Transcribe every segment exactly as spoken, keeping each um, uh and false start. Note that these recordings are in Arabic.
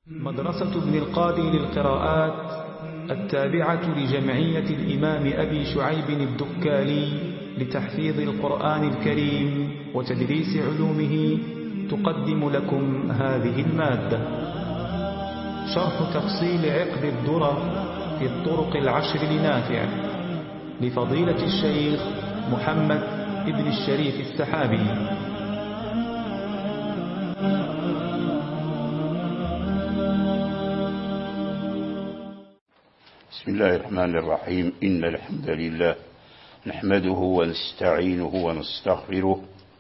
مدرسة ابن القاضي للقراءات التابعة لجمعية الإمام أبي شعيب الدكالي لتحفيظ القرآن الكريم وتدريس علومه تقدم لكم هذه المادة. شرح تفصيل عقد الدرر في الطرق العشر لنافع لفضيلة الشيخ محمد ابن الشريف السحابي. بسم الله الرحمن الرحيم. إن الحمد لله نحمده ونستعينه ونستغفره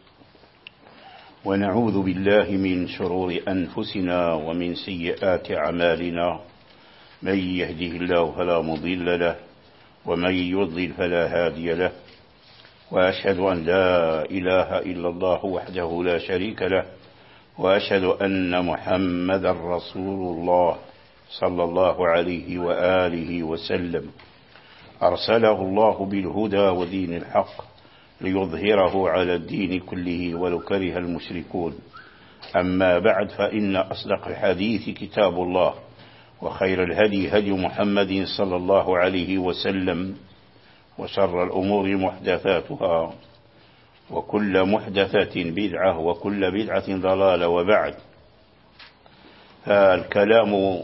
ونعوذ بالله من شرور أنفسنا ومن سيئات أعمالنا. من يهده الله فلا مضل له ومن يضلل فلا هادي له، وأشهد أن لا إله إلا الله وحده لا شريك له، وأشهد أن محمدا رسول الله صلى الله عليه وآله وسلم أرسله الله بالهدى ودين الحق ليظهره على الدين كله ولو كره المشركون. أما بعد، فإن أصدق الحديث كتاب الله، وخير الهدي هدي محمد صلى الله عليه وسلم، وشر الأمور محدثاتها، وكل محدثة بدعة، وكل بدعة ضلالة. وبعد، فالكلام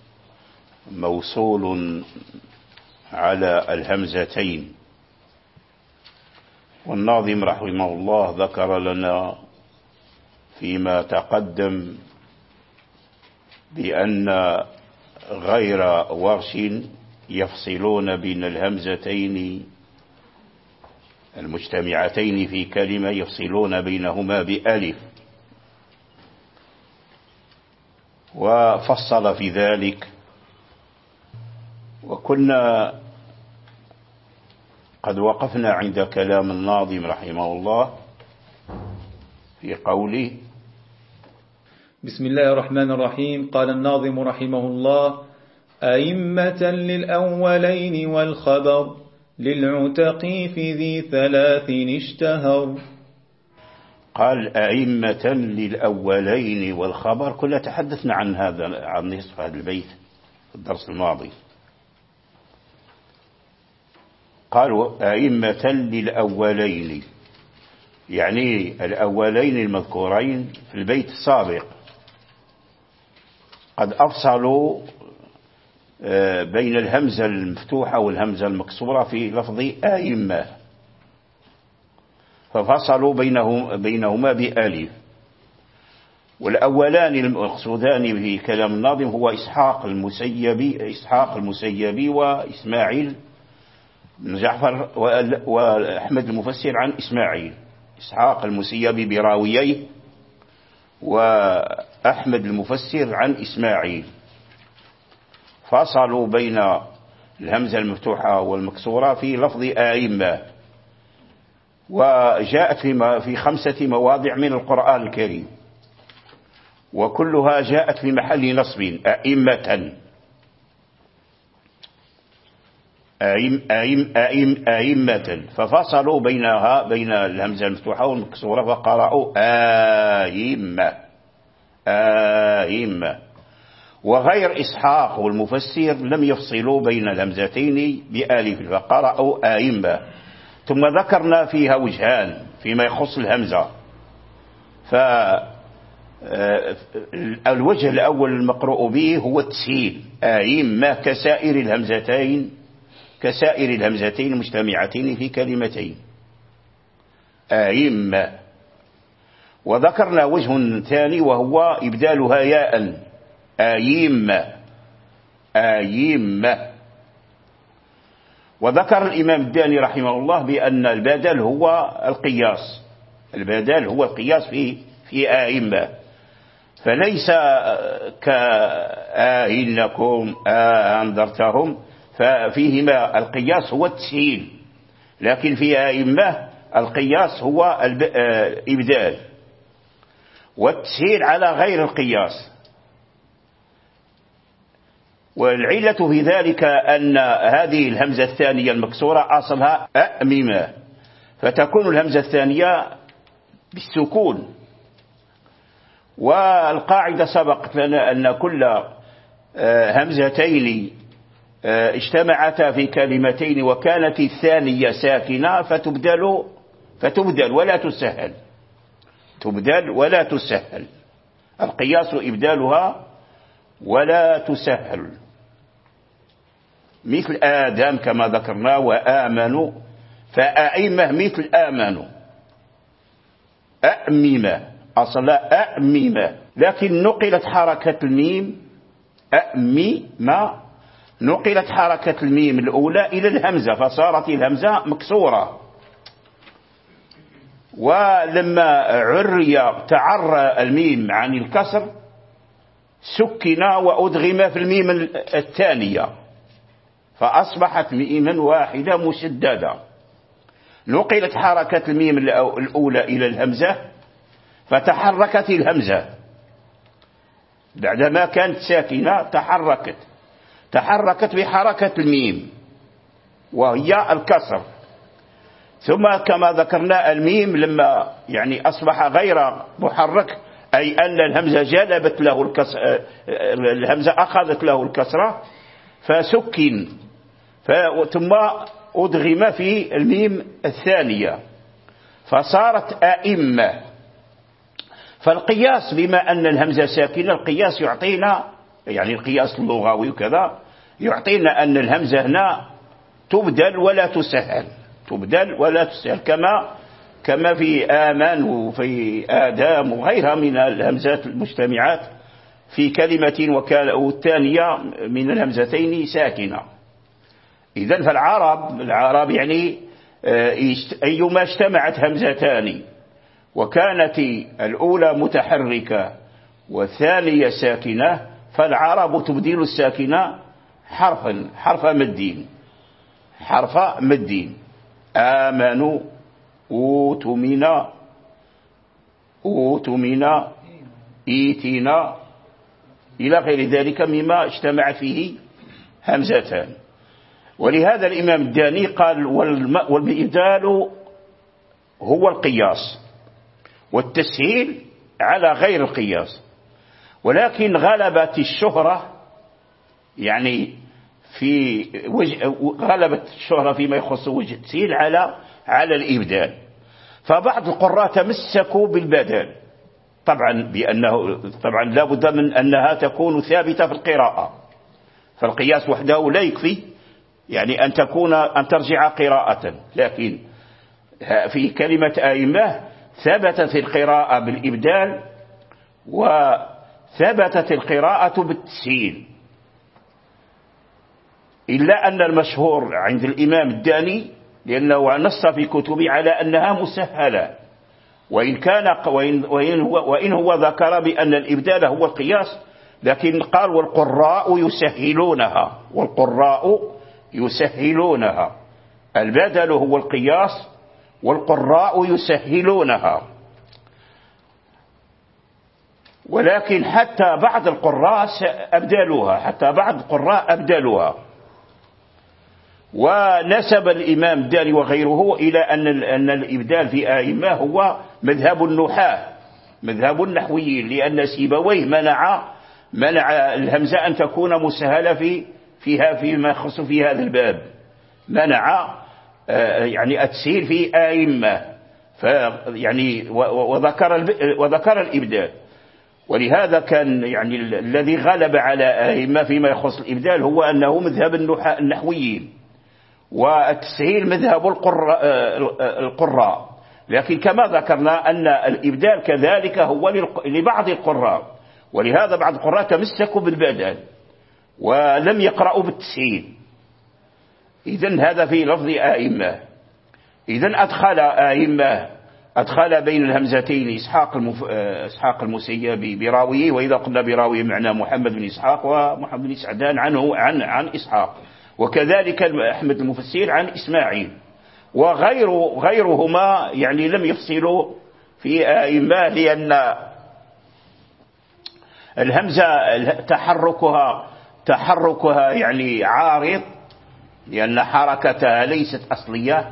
موصول على الهمزتين، والناظم رحمه الله ذكر لنا فيما تقدم بأن غير ورش يفصلون بين الهمزتين المجتمعتين في كلمة، يفصلون بينهما بألف، وفصل في ذلك. وكنا قد وقفنا عند كلام الناظم رحمه الله في قوله: بسم الله الرحمن الرحيم. قال الناظم رحمه الله: أئمة للأولين والخبر للعتقي في ذي ثلاث اشتهر. قال أئمة للأولين والخبر. كنا تحدثنا عن هذا، عن نصف هذا البيت في الدرس الماضي. قالوا أئمة للأولين، يعني الأولين المذكورين في البيت السابق قد أفصلوا بين الهمزة المفتوحة والهمزة المكسورة في لفظ أئمة، ففصلوا بينهم بينهما بألف. والأولان المقصودان في كلام الناظم هو إسحاق المسيبي إسحاق المسيبي وإسماعيل بن جعفر وأحمد المفسر عن إسماعيل. إسحاق المسيبي براوييه، وأحمد المفسر عن إسماعيل. فصلوا بين الهمزة المفتوحة والمكسورة في لفظ أئمة، وجاءت في خمسة مواضع من القرآن الكريم، وكلها جاءت في محل نصب: أئمة، أئم أئم أئم أئمة. ففصلوا بينها بين الهمزة المفتوحة والمكسورة فقرأوا أئمة أئمة. وغير إسحاق والمفسر لم يفصلوا بين الهمزتين بألف فقرأوا أئمة. ثم ذكرنا فيها وجهان فيما يخص الهمزة. فالوجه الأول المقروء به هو التسهيل: أئمة، كسائر الهمزتين كسائر الهمزتين المجتمعتين في كلمتين أئمة. وذكرنا وجه ثاني وهو إبدالها ياء: أئمة أئمة. وذكر الإمام الداني رحمه الله بأن البدل هو القياس، البدل هو القياس في في أئمة، فليس كأئنكم أنذرتهم، ففيهما القياس هو التسهيل، لكن في أئمة القياس هو الإبدال، والتسهيل على غير القياس. والعلة في ذلك أن هذه الهمزة الثانية المكسورة أصلها أأممة، فتكون الهمزة الثانية بالسكون، والقاعدة سبقت لنا أن كل همزتين اجتمعتا في كلمتين وكانت الثانية ساكنة فتبدل فتبدل ولا تسهل، تبدل ولا تسهل. القياس إبدالها ولا تسهل، مثل آدم كما ذكرنا وآمنوا، فأئمة مثل آمنوا، أأممة أصلا أأممة، لكن نقلت حركة الميم أأممة، نقلت حركة الميم الأولى إلى الهمزة فصارت الهمزة مكسورة. ولما عري تعرى الميم عن الكسر سكن وأدغم في الميم الثانية فأصبحت ميما واحدة مشددة. نقلت حركة الميم الأولى إلى الهمزة فتحركت الهمزة بعدما كانت ساكنة، تحركت تحركت بحركة الميم وهي الكسر. ثم كما ذكرنا الميم لما يعني أصبح غير محرك، أي أن الهمزة جلبت له الكسر، الهمزة أخذت له الكسرة فسكن، ثم أدغم في الميم الثانية فصارت أئمة. فالقياس بما أن الهمزة ساكنة، القياس يعطينا يعني القياس اللغوي وكذا يعطينا أن الهمزة هنا تبدل ولا تسهل، تبدل ولا تسهل، كما كما في آمن وفي آدم وغيرها من الهمزات المجتمعات في كلمة والثانية من الهمزتين ساكنة. إذن فالعرب العرب يعني أيما اجتمعت همزتان وكانت الأولى متحركة والثانية ساكنة فالعرب تبديل الساكنة حرفا حرف مدين حرف مدين آمنوا أوتمنا أوتمنا إيتنا إلى غير ذلك مما اجتمع فيه همزتان. ولهذا الإمام الداني قال والإبدال هو القياس والتسهيل على غير القياس، ولكن غلبت الشهرة يعني في وجه غلبت الشهرة فيما يخص وجه التسهيل على على الإبدال. فبعض القراء تمسكوا بالبدل طبعا بأنه طبعا لا بد من أنها تكون ثابتة في القراءة، فالقياس وحده لا يكفي يعني أن تكون أن ترجع قراءة، لكن في كلمة آئمة ثبتت القراءة بالإبدال وثبتت القراءة بالتسهيل، إلا أن المشهور عند الإمام الداني لأنه نص في كتبه على أنها مسهلة، وإن كان وإن, وإن, هو, وإن هو ذكر بأن الإبدال هو القياس، لكن قال والقراء يسهلونها، والقراء يسهلونها، البدل هو القياس والقراء يسهلونها. ولكن حتى بعض القراء أبدلوها، حتى بعض القراء أبدلوها. ونسب الإمام الداني وغيره إلى أن أن الإبدال في آئمة هو مذهب النحاة، مذهب النحويين، لأن سيبويه منع منع الهمزة أن تكون مسهلة في فيها فيما يخص في هذا الباب، منع يعني التسهيل في آئمة، فيعني وذكر وذكر الإبدال. ولهذا كان يعني الذي غلب على آئمة فيما يخص الإبدال هو أنه مذهب النحويين، والتسهيل مذهب القراء. لكن كما ذكرنا أن الإبدال كذلك هو لبعض القراء، ولهذا بعض القراء تمسكوا بالبدل ولم يقرأوا بالتسهيل. إذن هذا في لفظ آئمة. إذن أدخل آئمة أدخل بين الهمزتين إسحاق المف... إسحاق المسيبي براويه، وإذا قلنا براويه معنى محمد بن إسحاق ومحمد بن سعدان عنه عن عن إسحاق، وكذلك أحمد المفسير عن إسماعيل، وغير غيرهما يعني لم يفصلوا في آئمة، لأن الهمزة تحركها تحركها يعني عارض، لأن حركتها ليست أصلية،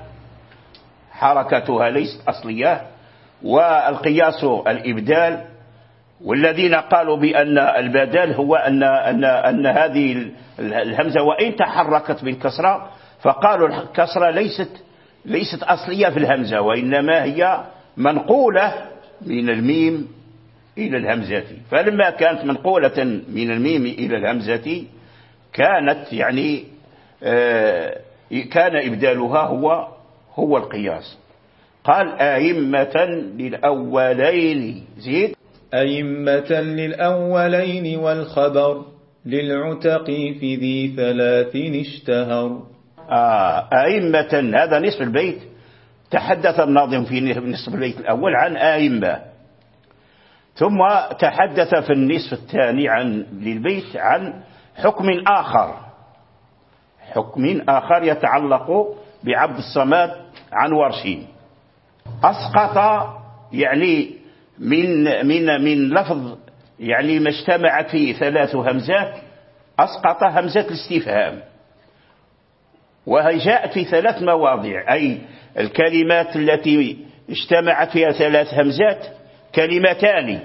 حركتها ليست أصلية، والقياس الإبدال، والذين قالوا بأن البدل هو أن, أن, أن هذه الهمزة وإن تحركت بالكسرة، فقالوا الكسرة ليست, ليست أصلية في الهمزة، وإنما هي منقولة من الميم إلى الهمزة. فلما كانت منقولة من الميم إلى الهمزة كانت يعني آه كان إبدالها هو هو القياس. قال أئمة للأولين، زيد أئمة للأولين والخبر للعتق في ذي ثلاث اشتهر. آه أئمة، هذا نصف البيت. تحدث الناظم في نصف البيت الأول عن أئمة، ثم تحدث في النصف الثاني عن للبيت عن حكم آخر، حكم آخر يتعلق بعبد الصمد عن ورشين. أسقط يعني من من من لفظ يعني ما اجتمعت فيه ثلاث همزات، أسقط همزة الاستفهام، وهي جاءت في ثلاث مواضع، أي الكلمات التي اجتمعت فيها ثلاث همزات كلمتان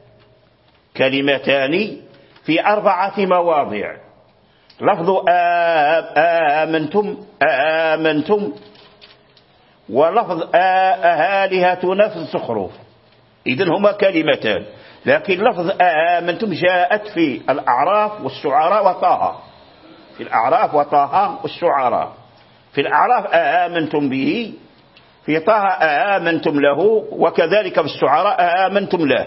كلمتان في أربعة مواضع. لفظ آمنتم آمنتم، ولفظ آلهتنا في الزخرف، إذن هما كلمتان. لكن لفظ آمنتم جاءت في الأعراف والشعراء وطه، في الأعراف وطه والشعراء. في الأعراف آمنتم به، في طه آمنتم له، وكذلك في الشعراء آمنتم له.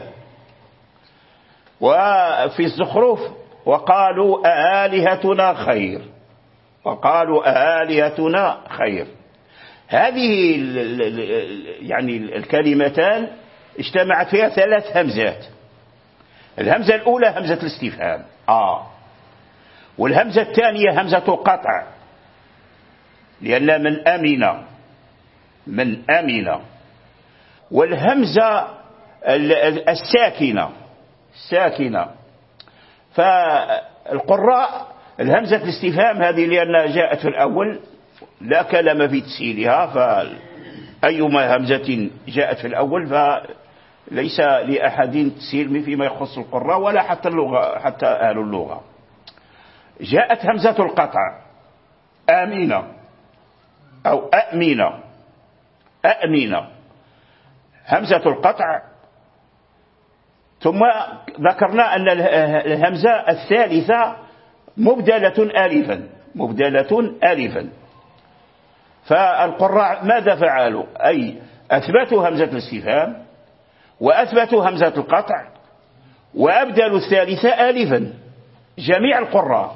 وفي الزخرف وقالوا آلهتنا خير، وقالوا آلهتنا خير. هذه يعني الكلمتان اجتمعت فيها ثلاث همزات. الهمزة الأولى همزة الاستفهام آه، والهمزة الثانية همزة قطع، لأن من أمن من أمن. والهمزة الساكنة الساكنة فالقراء الهمزة الاستفهام هذه لأنها جاءت في الأول لا كلام في تسهيلها، فأيما همزة جاءت في الأول فليس لأحد تسهيل فيما يخص القراء ولا حتى اللغة، حتى أهل اللغة. جاءت همزة القطع آمين أو أأمين أأمين، همزة القطع. ثم ذكرنا أن الهمزة الثالثة مبدلة ألفا مبدلة ألفا. فالقراء ماذا فعلوا؟ أي أثبتوا همزة الاستفهام وأثبتوا همزة القطع وأبدلوا الثالثة ألفا. جميع القراء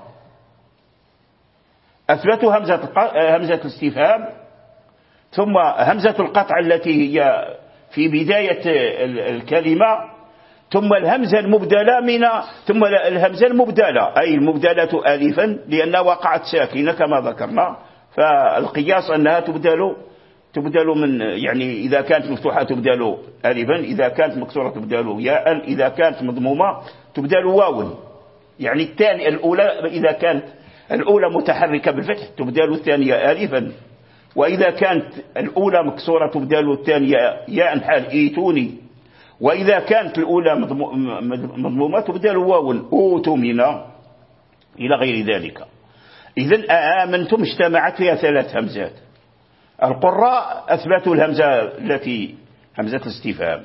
أثبتوا همزة همزة الاستفهام، ثم همزة القطع التي هي في بداية الكلمة، ثم الهمزة المبدلة من ثم الهمزة المبدلة أي المبدلة ألفا لأنها وقعت ساكنة كما ذكرنا. فالقياس أنها تبدل تبدل من يعني إذا كانت مفتوحة تبدل ألفا، إذا كانت مكسورة تبدل ياء، إذا كانت مضمومة تبدل واو. يعني الثانية الأولى إذا كانت الأولى متحركة بالفتح تبدل الثانية ألفا، وإذا كانت الأولى مكسورة تبدل الثانية ياء حال إيتوني، وإذا كانت الأولى مضمومة تبدل واو أوتمنا إلى غير ذلك. إذن آمنتم اجتمعت فيها ثلاث همزات. القراء أثبتوا الهمزة التي همزة الاستفهام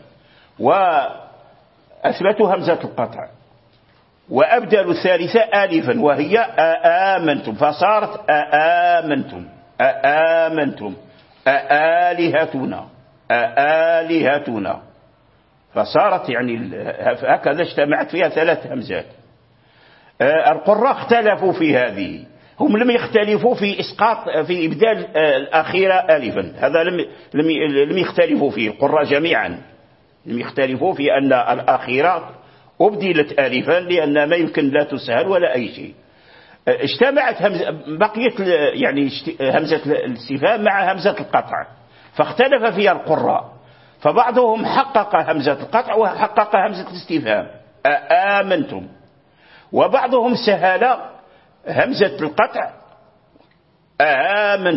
وأثبتوا همزة القطع وأبدلوا الثالثة ألفا وهي آمنتم، فصارت آمنتم آمنتم آلهتنا آلهتنا، فصارت يعني هكذا اجتمعت فيها ثلاث همزات. القراء اختلفوا في هذه، هم لم يختلفوا في إسقاط في إبدال الأخيرة ألفا، هذا لم لم لم يختلفوا فيه القراء جميعا، لم يختلفوا في أن الأخيرة أبدلت ألفا لأن ما يمكن لا تسهل ولا أي شيء. اجتمعت همزة بقيت يعني همزة الاستفهام مع همزة القطع، فاختلف فيها القراء، فبعضهم حقق همزة القطع وحقق همزة الاستفهام آمنتم، وبعضهم سهل همزة القطع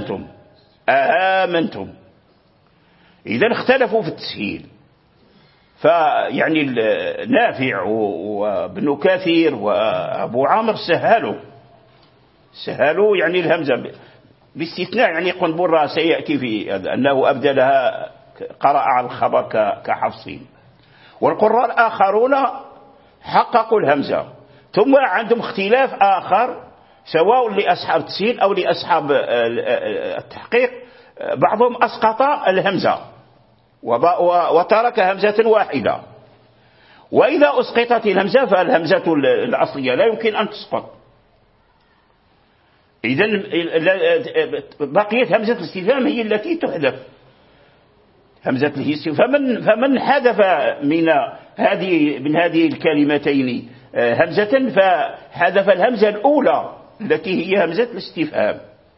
آمنتم آمنتم. إذن اختلفوا في التسهيل. فيعني نافع وابن كثير وأبو عامر سهلوا سهلوا يعني الهمزة باستثناء يعني قنبرة سيأتي في أنه أبدلها قرأ على الخبر كحفصين. والقراء الآخرون حققوا الهمزة. ثم عندهم اختلاف آخر سواء لأصحاب التسهيل أو لأصحاب التحقيق، بعضهم أسقط الهمزة وترك همزة واحدة. وإذا أسقطت الهمزة فالهمزة الأصلية لا يمكن أن تسقط، إذن بقيت همزة الاستفهام هي التي تحذف، همزة الاستفهام. فمن فمن حذف من هذه من هذه الكلمتين همزة فحذف الهمزة الأولى التي هي همزة الاستفهام،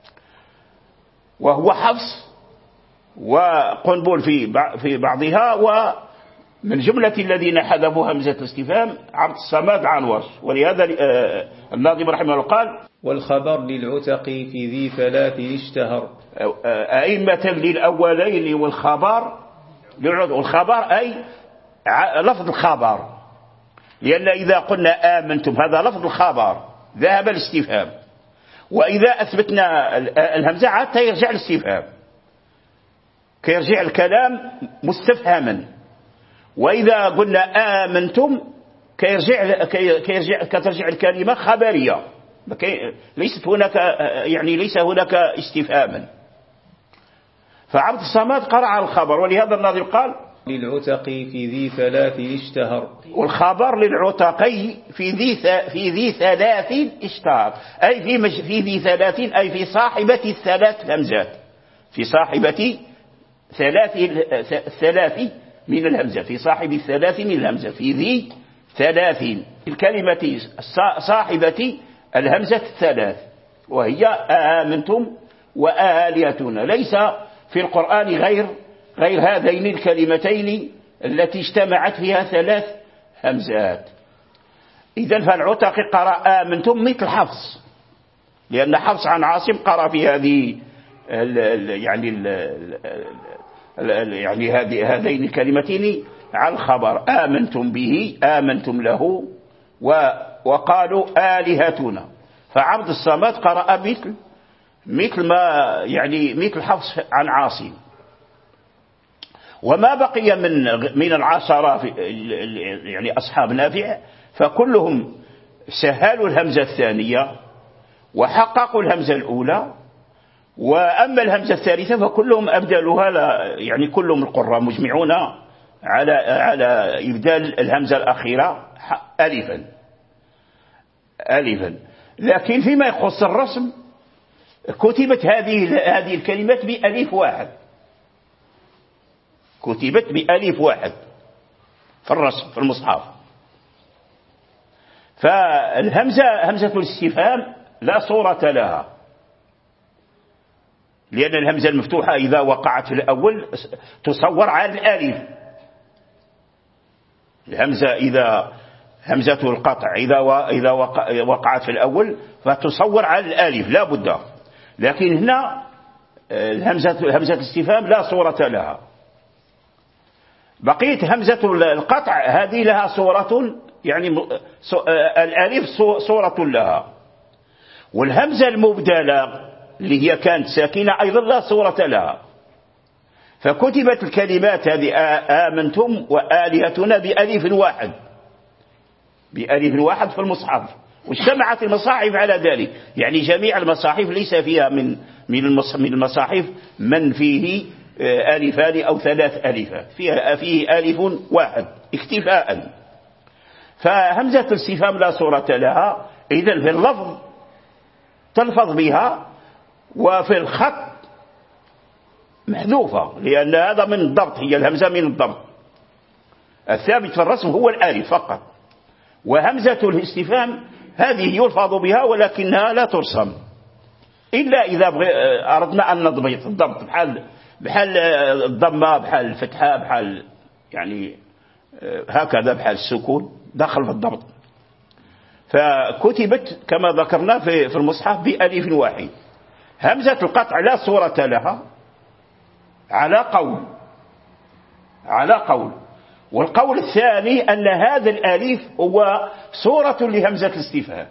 وهو حفص وقنبل في في بعضها. ومن جملة الذين حذفوا همزة الاستفهام عبد الصمد عن ورش. ولهذا الناظم رحمه الله قال: والخبر للعتق في ذي ثلاث اشتهر. أئمة للأولين والخبر والخبر أي لفظ الخبر، لأن إذا قلنا آمنتم هذا لفظ الخبر ذهب الاستفهام، وإذا أثبتنا الهمزة عاد يرجع الاستفهام كيرجع الكلام مستفهما. وإذا قلنا آمنتم كيرجع كيرجع كترجع الكلمة خبرية، ليست هناك يعني ليس هناك استفهاما. فعبد الصمد قرأ على الخبر، ولهذا الناظم قال: للعتق في ذي ثلاث اشتهر. والخبر للعتقي في ذي في ذي ثلاث اشتهر، أي في في ذي ثلاث أي في صاحبة الثلاث همزات، في صاحبة ثلاث الثلاث من الهمزة، في صاحب الثلاث من الهمزة، في ذي ثلاث الكلمة صاحبة الهمزة الثلاث، وهي آمنتم وآليتنا. ليس في القرآن غير غير هذين الكلمتين التي اجتمعت فيها ثلاث همزات. إذن فالعتق قرأ آمنتم مثل حفص، لأن حفص عن عاصم قرأ في هذه ال ال يعني ال ال يعني هذه هذين الكلمتين على الخبر: آمنتم به آمنتم له وقالوا آلهتنا. فعبد الصمد قرأ مثل مثل ما يعني مثل حفص عن عاصم. وما بقي من من العشرة يعني أصحاب نافع فكلهم سهلوا الهمزة الثانية وحققوا الهمزة الأولى. وأما الهمزة الثالثة فكلهم أبدلوها، يعني كلهم القراء مجمعون على على إبدال الهمزة الأخيرة ألفا ألفا. لكن فيما يخص الرسم كتبت هذه هذه الكلمات بألف واحد، كتبت بألف واحد في الرسم في المصحف. فالهمزة همزة الاستفهام لا صورة لها، لأن الهمزة المفتوحة إذا وقعت في الأول تصور على الألف. الهمزة إذا همزة القطع إذا إذا وقعت في الأول فتصور على الألف لا بد. لكن هنا الهمزة همزة الاستفهام لا صورة لها. بقيت همزة القطع هذه لها صورة، يعني الألف صورة لها. والهمزة المبدلة اللي هي كانت ساكنة أيضا لا صورة لها. فكتبت الكلمات هذه آمنتم وآلهتنا بألف واحد، بألف واحد في المصحف. واجتمعت المصاحف على ذلك، يعني جميع المصاحف ليس فيها من من المصاحف من فيه ألفان أو ثلاث ألفات، فيها فيه ألف واحد اكتفاء. فهمزة الاستفهام لا صورة لها، إذن في اللفظ تلفظ بها، وفي الخط محذوفة، لأن هذا من الضبط، هي الهمزة من الضبط. الثابت في الرسم هو الألف فقط. وهمزة الاستفهام هذه يلفظ بها ولكنها لا ترسم إلا إذا أردنا أن نضبط الضبط، بحال بحال الضمة، بحال الفتحة، بحال يعني هكذا، بحال السكون داخل في الضبط. فكتبت كما ذكرنا في في المصحف بألف واحد. همزة القطع لا صورة لها على قول على قول والقول الثاني أن هذا الألف هو صورة لهمزة الاستفهام،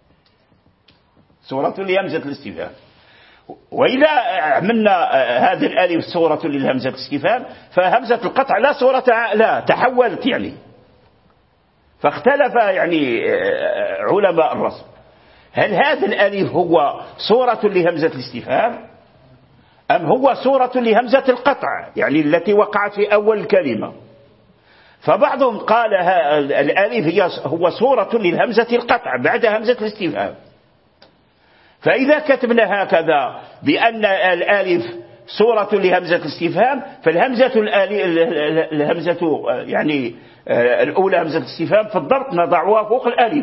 صورة لهمزة الاستفهام. وإذا عملنا هذا الألف صورة للهمزة الاستفهام فهمزة القطع لا صورة لا تحولت يعني. فاختلف يعني علماء الرسم هل هذا الألف هو صورة لهمزة الاستفهام أم هو صورة لهمزة القطع يعني التي وقعت في أول الكلمة. فبعضهم قال الألف هي هو صورة للهمزة القطع بعد همزة الاستفهام. فإذا كتبنا هكذا بأن الألف صورة لهمزة الاستفهام فالهمزة الهمزة يعني الأولى همزة الاستفهام في الضبط نضعها فوق الألف،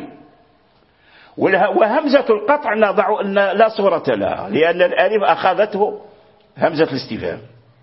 وهمزة القطع نضع لا صورة لها لأن الألف أخذته همزة الاستفهام،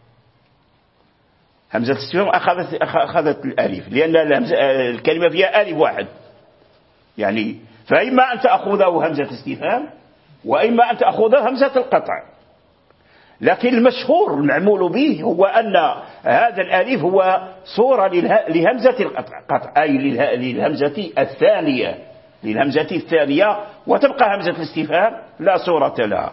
همزة الاستفهام أخذت أخذت الألف لأن الكلمة فيها ألف واحد يعني. فإما أن تأخذه همزة استفهام وإما أن تأخذه همزة القطع. لكن المشهور المعمول به هو أن هذا الألف هو صورة لهمزة القطع أي للهمزة الثانية للهمزة الثانية وتبقى همزة الاستفهام لا صورة لها.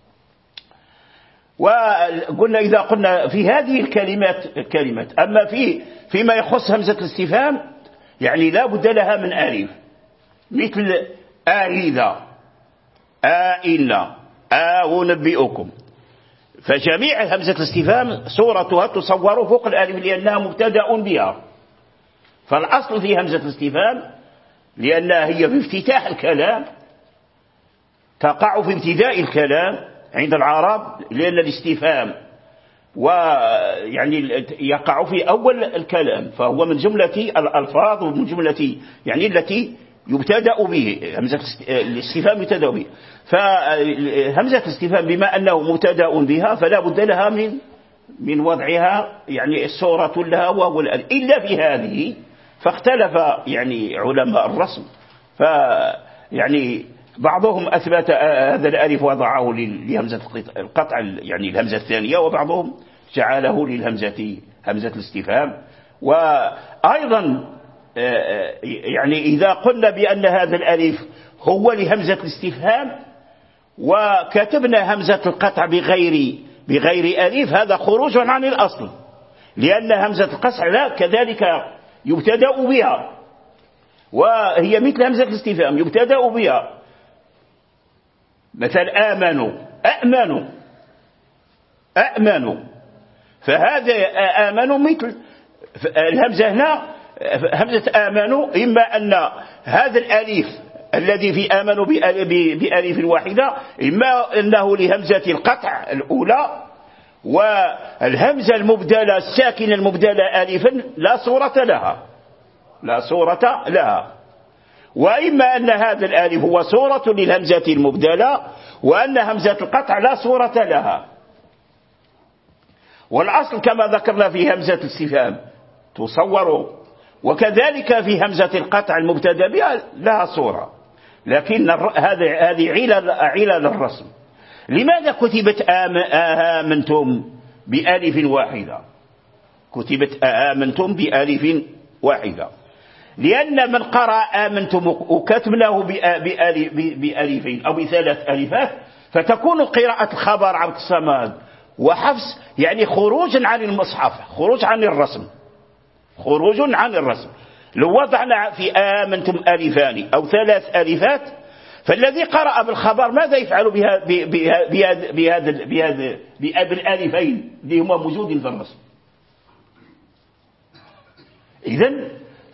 وقلنا إذا قلنا في هذه الكلمات كلمات أما في فيما يخص همزة الاستفهام يعني لا بد لها من ألف مثل آئذا آئنا أنبئكم. فجميع همزة الاستفهام صورتها تصور فوق الألف لأنها مبتدأ بها. فالأصل في همزة الاستفهام لأنها هي في افتتاح الكلام تقع في ابتداء الكلام عند العرب لأن الاستفهام ويعني يقع في أول الكلام فهو من جملة الألفاظ ومن جملة يعني التي يبتدأ به همزة الاستفهام يبتدأ به. فهمزة الاستفهام بما أنه مبتدأ بها فلا بد لها من من وضعها يعني الصورة لها وهو الألف إلا في هذه. فاختلف يعني علماء الرسم فيعني بعضهم أثبت هذا الألف وضعه لهمزة القطع يعني الهمزة الثانية وبعضهم جعله للهمزة همزة الاستفهام. وأيضا يعني إذا قلنا بأن هذا الألف هو لهمزة الاستفهام وكتبنا همزة القطع بغير بغير ألف هذا خروج عن الأصل لأن همزة القطع لا كذلك يبتدأ بها وهي مثل همزة الاستفهام يبتدأ بها. مثل آمنوا أأمنوا أأمنوا فهذا آمنوا مثل الهمزة هنا همزة آمنوا إما أن هذا الألف الذي في آمنوا بألف واحدة إما أنه لهمزة القطع الأولى والهمزة المبدلة الساكنة المبدلة ألفا لا صورة لها لا صورة لها وإما أن هذا الألف هو صورة للهمزة المبدلة وأن همزة القطع لا صورة لها. والأصل كما ذكرنا في همزة الاستفهام تصور وكذلك في همزة القطع المبتدأ بها لها صورة. لكن هذه هذه علل علل الرسم. لماذا كتبت آمنتم بألف واحدة؟ كتبت آمنتم بألف واحدة لأن من قرأ آمنتم وكتبناه بألفين أو بثلاث ألفات فتكون قراءة الخبر عبد الصمد وحفص يعني خروجا عن المصحف خروج عن الرسم خروج عن الرسم. لو وضعنا في آمنتم ألفان أو ثلاث ألفات فالذي قرأ بالخبر ماذا يفعل بها بهذا بهذا بهذا بالألفين اللي هما موجودين في الرسم؟ إذن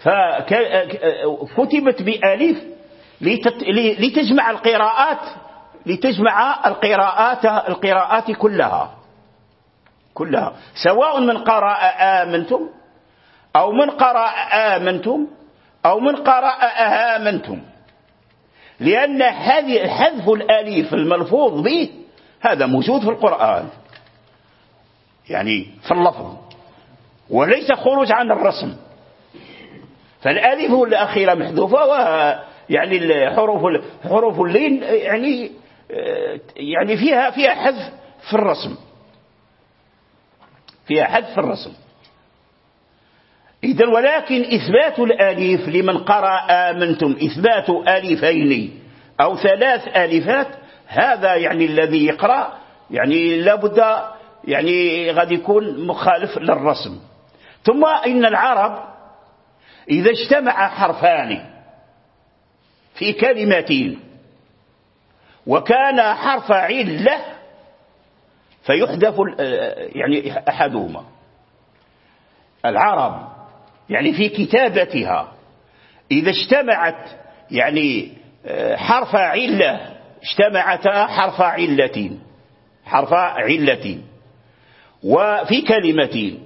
فكتبت بألف لتجمع القراءات لتجمع القراءات القراءات كلها كلها سواء من قرأ آمنتم أو من قرأ آمنتم أو من قرأ آمنتم لأن هذه حذف الألف الملفوظ به هذا موجود في القرآن يعني في اللفظ وليس خروج عن الرسم. فالألف الأخيرة محذوفة ويعني الحروف حروف اللين يعني يعني فيها فيها حذف في الرسم فيها حذف في الرسم. إذن ولكن إثبات الألف لمن قرأ آمنتم إثبات ألفين أو ثلاث ألفات، هذا يعني الذي يقرأ يعني لابد يعني غادي يكون مخالف للرسم. ثم إن العرب إذا اجتمع حرفان في كلمتين وكان حرف علة فيحذف يعني أحدهما. العرب يعني في كتابتها إذا اجتمعت يعني حرف علة اجتمعتا حرف علة حرف علة وفي كلمتين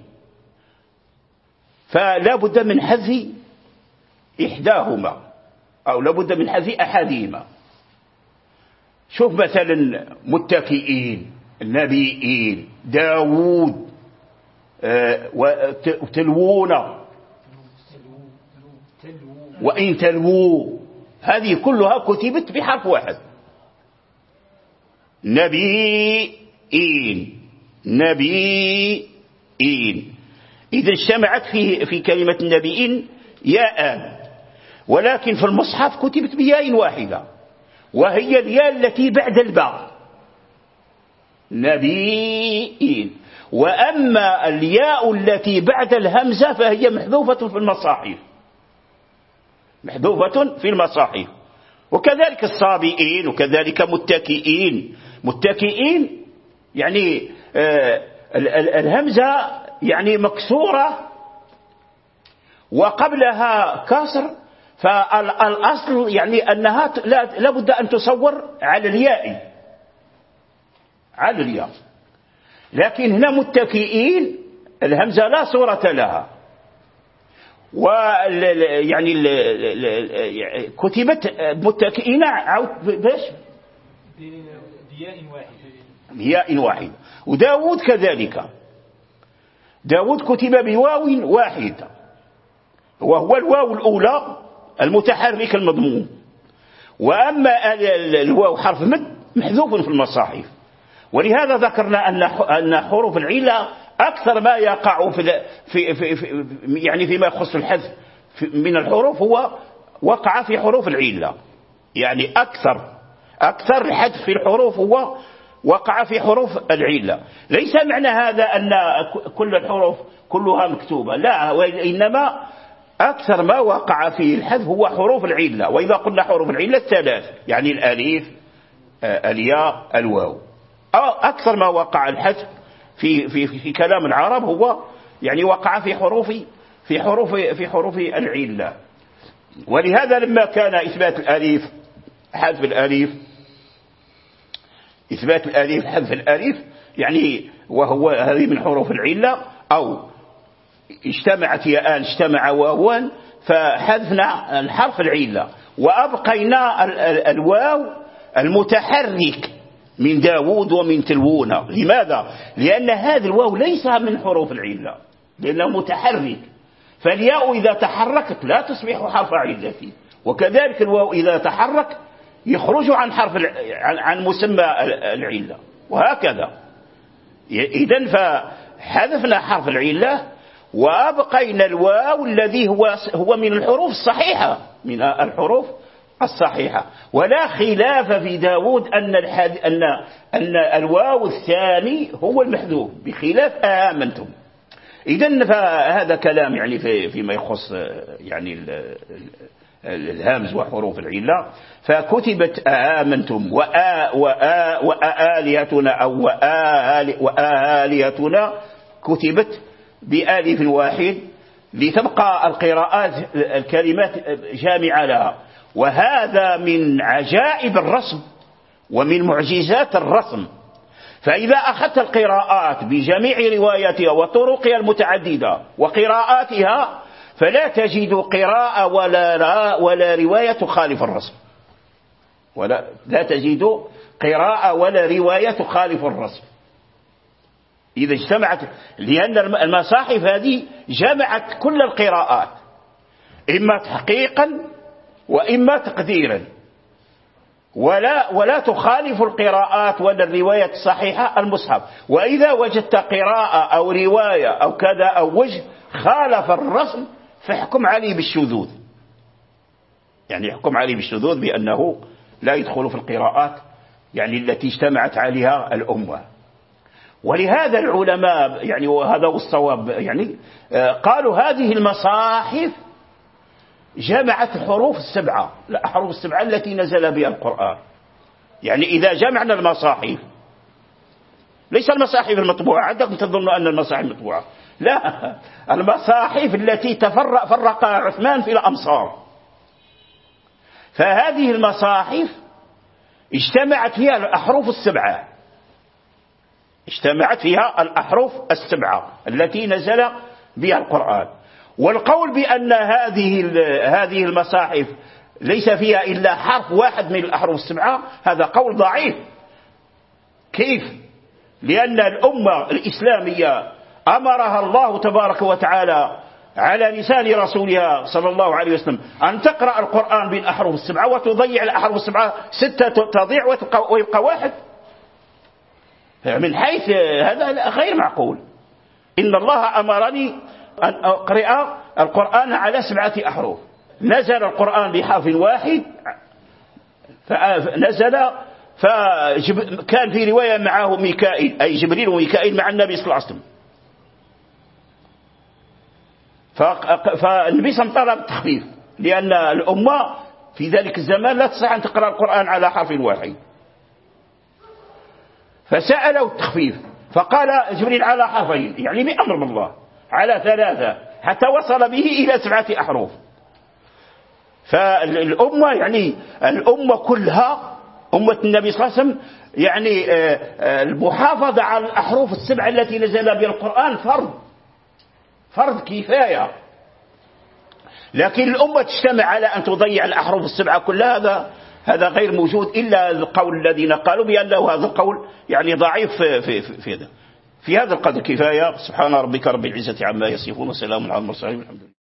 فلا بد من حذف إحداهما أو لا بد من حذف أحدهما. شوف مثلا متكئين، نبيين، داود، وتلوون وإن تلووا، هذه كلها كتبت بحرف واحد. نبيين نبيين إذا اجتمعت في في كلمة النبيين ياء، ولكن في المصحف كتبت بياء واحدة وهي الياء التي بعد الباء نبيين. وأما الياء التي بعد الهمزة فهي محذوفة في المصاحف محذوفة في المصاحف وكذلك الصابئين وكذلك متكئين. متكئين يعني آه الهمزة يعني مكسورة وقبلها كسر، فالأصل يعني أنها لا بد أن تصور على الياء على الياء، لكن هنا متكئين الهمزة لا صورة لها ويعني كتبت متكئين عود باش بياء واحد بياء واحد. وداود كذلك، داود كتب بواو واحد وهو الواو الأولى المتحرك المضموم، وأما الواو حرف مد محذوف في المصاحف. ولهذا ذكرنا أن أن حروف العلة أكثر ما يقع في في في, في يعني فيما يخص الحذف من الحروف هو وقع في حروف العلة، يعني أكثر أكثر الحذف في الحروف هو وقع في حروف العلة. ليس معنى هذا أن كل الحروف كلها مكتوبة، لا، وإنما أكثر ما وقع في الحذف هو حروف العلة. وإذا قلنا حروف العلة الثلاث يعني الألف الياء الواو، أكثر ما وقع الحذف في في في كلام العرب هو يعني وقع في حروف في حروف في حروف العلة. ولهذا لما كان إثبات الألف حذف الألف إثبات الألف حذف الألف يعني وهو هذه من حروف العلة، أو اجتمعت ياءان اجتمع واوان فحذفنا الحرف العلة وأبقينا الواو المتحرك من داود ومن تلوون. لماذا؟ لأن هذا الواو ليس من حروف العلة لأنه متحرك، فالياء إذا تحركت لا تصبح حرف علة، وكذلك الواو إذا تحرك يخرج عن حرف عن, عن مسمى العلة، وهكذا. إذن فحذفنا حرف العلة وأبقينا الواو الذي هو هو من الحروف الصحيحة من الحروف الصحيحة. ولا خلاف في داود أن أن أن الواو الثاني هو المحذوف بخلاف آمنتم. إذن فهذا كلام يعني في فيما يخص يعني الهمز وحروف العلة. فكتبت آمنتم وآلهتنا أو وآلهتنا كتبت بآلف واحد لتبقى القراءات الكلمات جامعة لها. وهذا من عجائب الرسم ومن معجزات الرسم. فإذا أخذت القراءات بجميع رواياتها وطرقها المتعددة وقراءاتها فلا تجد قراءة ولا ولا رواية تخالف الرسم، ولا لا تجد قراءة ولا رواية تخالف الرسم إذا اجتمعت، لأن المصاحف هذه جمعت كل القراءات إما تحقيقا وإما تقديرا. ولا ولا تخالف القراءات ولا الرواية الصحيحة المصحف. وإذا وجدت قراءة أو رواية أو كذا أو وجه خالف الرسم فاحكم عليه بالشذوذ، يعني يحكم عليه بالشذوذ بأنه لا يدخل في القراءات يعني التي اجتمعت عليها الأمة. ولهذا العلماء يعني وهذا هو الصواب يعني قالوا هذه المصاحف جمعت الحروف السبعة، الحروف السبعة التي نزل بها القرآن. يعني إذا جمعنا المصاحف، ليس المصاحف المطبوعة، عندكم تظنوا أن المصاحف مطبوعة، لا، المصاحف التي تفرق فرقها عثمان في الأمصار. فهذه المصاحف اجتمعت فيها الأحرف السبعة، اجتمعت فيها الأحرف السبعة التي نزل بها القرآن. والقول بأن هذه هذه المصاحف ليس فيها إلا حرف واحد من الأحرف السبعة هذا قول ضعيف. كيف؟ لأن الأمة الإسلامية أمرها الله تبارك وتعالى على لسان رسولها صلى الله عليه وسلم أن تقرأ القرآن بالأحرف السبعة، وتضيع الأحرف السبعة ستة تضيع ويبقى واحد. من حيث هذا غير معقول. إن الله أمرني أن أقرأ القرآن على سبعة أحرف. نزل القرآن بحرف واحد، فنزل فكان في رواية معه ميكائيل، أي جبريل وميكائيل مع النبي صلى الله عليه وسلم. فالنبي صلى الله عليه وسلم طلب التخفيف، لأن الأمة في ذلك الزمان لا تستطيع أن تقرأ القرآن على حرف واحد، فسأله التخفيف، فقال جبريل على حرفين، يعني بأمر من الله، على ثلاثة، حتى وصل به إلى سبعة أحرف. فالأمة يعني الأمة كلها أمة النبي صلى الله عليه وسلم يعني المحافظة على الأحرف السبعة التي نزل بها القرآن فرض فرض كفاية. لكن الأمة تجتمع على أن تضيع الأحرف السبعة كلها، هذا هذا غير موجود، إلا القول الذين قالوا بأنه هذا القول يعني ضعيف في في في, في هذا القدر كفاية. سبحان ربك رب العزة عما يصفون وسلام على المرسلين والحمد لله.